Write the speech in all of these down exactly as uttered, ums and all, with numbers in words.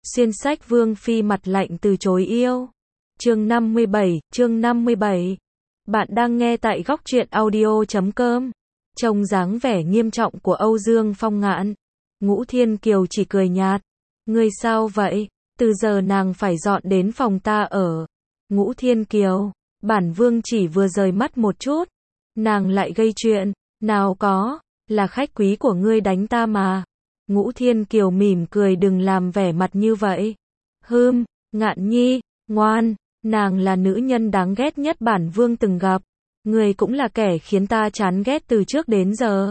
Xuyên sách Vương Phi mặt lạnh từ chối yêu. Chương năm mươi bảy, chương năm mươi bảy. Bạn đang nghe tại góc truyện audio chấm com. Trông dáng vẻ nghiêm trọng của Âu Dương Phong Ngạn, Ngũ Thiên Kiều chỉ cười nhạt. Ngươi sao vậy? Từ giờ nàng phải dọn đến phòng ta ở. Ngũ Thiên Kiều, bản vương chỉ vừa rời mắt một chút. Nàng lại gây chuyện. Nào có, là khách quý của ngươi đánh ta mà. Ngũ Thiên Kiều mỉm cười, đừng làm vẻ mặt như vậy. Hừm, Ngạn Nhi, ngoan, nàng là nữ nhân đáng ghét nhất bản vương từng gặp. Ngươi cũng là kẻ khiến ta chán ghét từ trước đến giờ.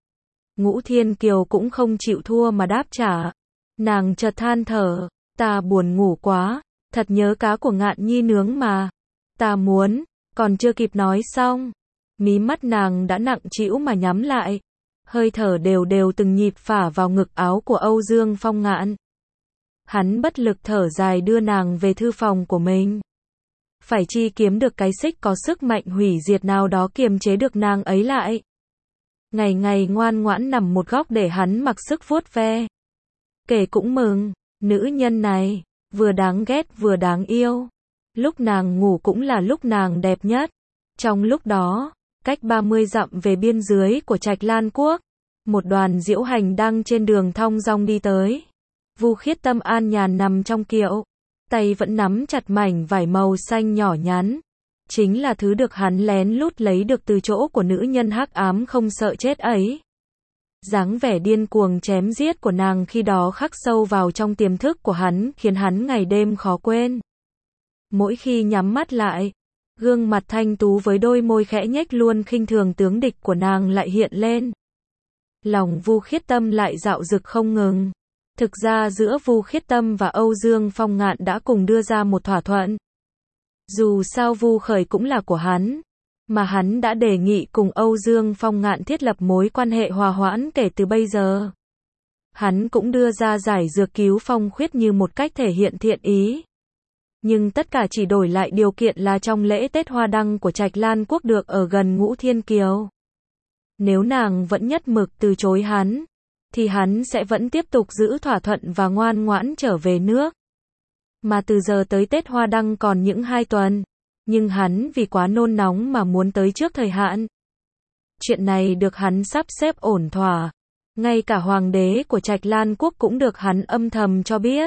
Ngũ Thiên Kiều cũng không chịu thua mà đáp trả. Nàng chợt than thở, ta buồn ngủ quá, thật nhớ cá của Ngạn Nhi nướng mà. Ta muốn, còn chưa kịp nói xong, mí mắt nàng đã nặng trĩu mà nhắm lại. Hơi thở đều đều từng nhịp phả vào ngực áo của Âu Dương Phong Ngạn. Hắn bất lực thở dài đưa nàng về thư phòng của mình. Phải chi kiếm được cái xích có sức mạnh hủy diệt nào đó kiềm chế được nàng ấy lại. Ngày ngày ngoan ngoãn nằm một góc để hắn mặc sức vuốt ve. Kể cũng mừng, nữ nhân này, vừa đáng ghét vừa đáng yêu. Lúc nàng ngủ cũng là lúc nàng đẹp nhất. Trong lúc đó, cách ba mươi dặm về biên dưới của Trạch Lan Quốc, một đoàn diễu hành đang trên đường thong dong đi tới. Vu Khiết Tâm an nhàn nằm trong kiệu, tay vẫn nắm chặt mảnh vải màu xanh nhỏ nhắn. Chính là thứ được hắn lén lút lấy được từ chỗ của nữ nhân hắc ám không sợ chết ấy. Dáng vẻ điên cuồng chém giết của nàng khi đó khắc sâu vào trong tiềm thức của hắn, khiến hắn ngày đêm khó quên. Mỗi khi nhắm mắt lại, gương mặt thanh tú với đôi môi khẽ nhếch luôn khinh thường tướng địch của nàng lại hiện lên. Lòng Vu Khiết Tâm lại dạo dực không ngừng. Thực ra giữa Vu Khiết Tâm và Âu Dương Phong Ngạn đã cùng đưa ra một thỏa thuận. Dù sao Vu Khởi cũng là của hắn, mà hắn đã đề nghị cùng Âu Dương Phong Ngạn thiết lập mối quan hệ hòa hoãn kể từ bây giờ. Hắn cũng đưa ra giải dược cứu Phong Khuyết như một cách thể hiện thiện ý. Nhưng tất cả chỉ đổi lại điều kiện là trong lễ Tết Hoa Đăng của Trạch Lan Quốc được ở gần Ngũ Thiên Kiều. Nếu nàng vẫn nhất mực từ chối hắn, thì hắn sẽ vẫn tiếp tục giữ thỏa thuận và ngoan ngoãn trở về nước. Mà từ giờ tới Tết Hoa Đăng còn những hai tuần, nhưng hắn vì quá nôn nóng mà muốn tới trước thời hạn. Chuyện này được hắn sắp xếp ổn thỏa, ngay cả hoàng đế của Trạch Lan Quốc cũng được hắn âm thầm cho biết.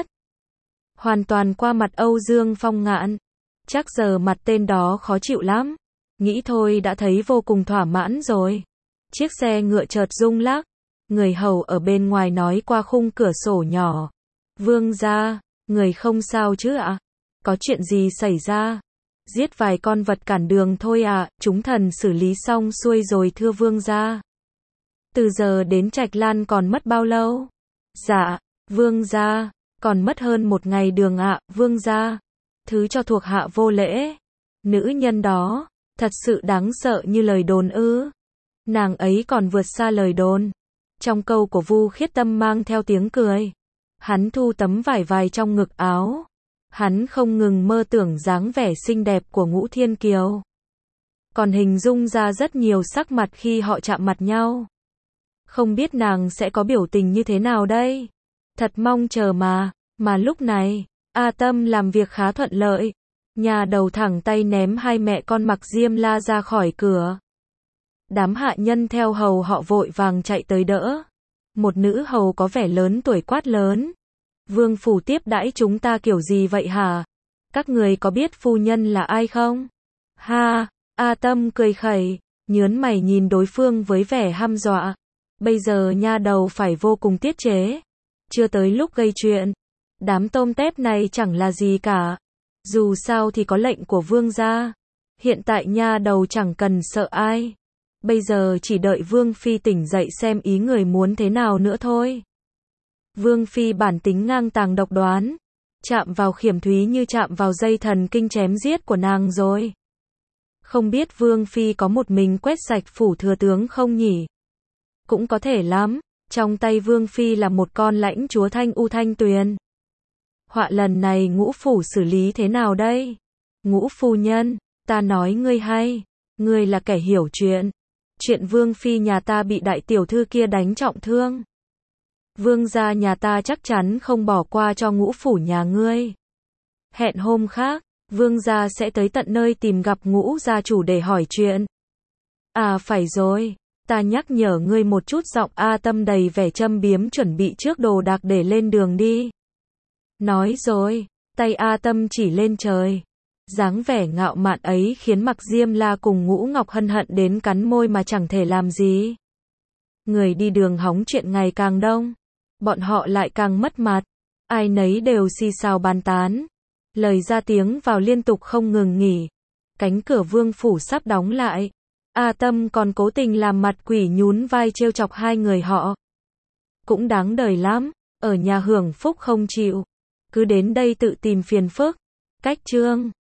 Hoàn toàn qua mặt Âu Dương Phong Ngạn. Chắc giờ mặt tên đó khó chịu lắm. Nghĩ thôi đã thấy vô cùng thỏa mãn rồi. Chiếc xe ngựa chợt rung lắc. Người hầu ở bên ngoài nói qua khung cửa sổ nhỏ. Vương gia, người không sao chứ ạ? Có chuyện gì xảy ra? Giết vài con vật cản đường thôi ạ, chúng thần xử lý xong xuôi rồi thưa vương gia. Từ giờ đến Trạch Lan còn mất bao lâu? Dạ, vương gia. Còn mất hơn một ngày đường ạ, vương gia. Thứ cho thuộc hạ vô lễ. Nữ nhân đó, thật sự đáng sợ như lời đồn ư. Nàng ấy còn vượt xa lời đồn. Trong câu của Vu Khiết Tâm mang theo tiếng cười. Hắn thu tấm vải vải trong ngực áo. Hắn không ngừng mơ tưởng dáng vẻ xinh đẹp của Ngũ Thiên Kiều. Còn hình dung ra rất nhiều sắc mặt khi họ chạm mặt nhau. Không biết nàng sẽ có biểu tình như thế nào đây? Thật mong chờ mà. Mà lúc này, A Tâm làm việc khá thuận lợi. Nhà đầu thẳng tay ném hai mẹ con mặc diêm la ra khỏi cửa. Đám hạ nhân theo hầu họ vội vàng chạy tới đỡ. Một nữ hầu có vẻ lớn tuổi quát lớn. Vương phủ tiếp đãi chúng ta kiểu gì vậy hả? Các người có biết phu nhân là ai không? Ha, A Tâm cười khẩy, nhớn mày nhìn đối phương với vẻ hăm dọa. Bây giờ nha đầu phải vô cùng tiết chế. Chưa tới lúc gây chuyện. Đám tôm tép này chẳng là gì cả. Dù sao thì có lệnh của vương gia. Hiện tại nha đầu chẳng cần sợ ai. Bây giờ chỉ đợi Vương Phi tỉnh dậy xem ý người muốn thế nào nữa thôi. Vương Phi bản tính ngang tàng độc đoán. Chạm vào Khiểm Thúy như chạm vào dây thần kinh chém giết của nàng rồi. Không biết Vương Phi có một mình quét sạch phủ thừa tướng không nhỉ? Cũng có thể lắm. Trong tay Vương Phi là một con lãnh chúa Thanh U Thanh Tuyền. Họa lần này Ngũ phủ xử lý thế nào đây? Ngũ phu nhân, ta nói ngươi hay. Ngươi là kẻ hiểu chuyện. Chuyện Vương Phi nhà ta bị đại tiểu thư kia đánh trọng thương. Vương gia nhà ta chắc chắn không bỏ qua cho ngũ phủ nhà ngươi. Hẹn hôm khác, vương gia sẽ tới tận nơi tìm gặp ngũ gia chủ để hỏi chuyện. À phải rồi, ta nhắc nhở ngươi một chút, giọng A Tâm đầy vẻ châm biếm, chuẩn bị trước đồ đạc để lên đường đi. Nói rồi, tay A Tâm chỉ lên trời. Dáng vẻ ngạo mạn ấy khiến Mặc Diêm La cùng Ngũ Ngọc Hân hận đến cắn môi mà chẳng thể làm gì. Người đi đường hóng chuyện ngày càng đông, bọn họ lại càng mất mặt. Ai nấy đều xì xào bàn tán. Lời ra tiếng vào liên tục không ngừng nghỉ. Cánh cửa vương phủ sắp đóng lại. A Tâm còn cố tình làm mặt quỷ nhún vai trêu chọc hai người họ. Cũng đáng đời lắm, ở nhà hưởng phúc không chịu. Cứ đến đây tự tìm phiền phức. Cách chương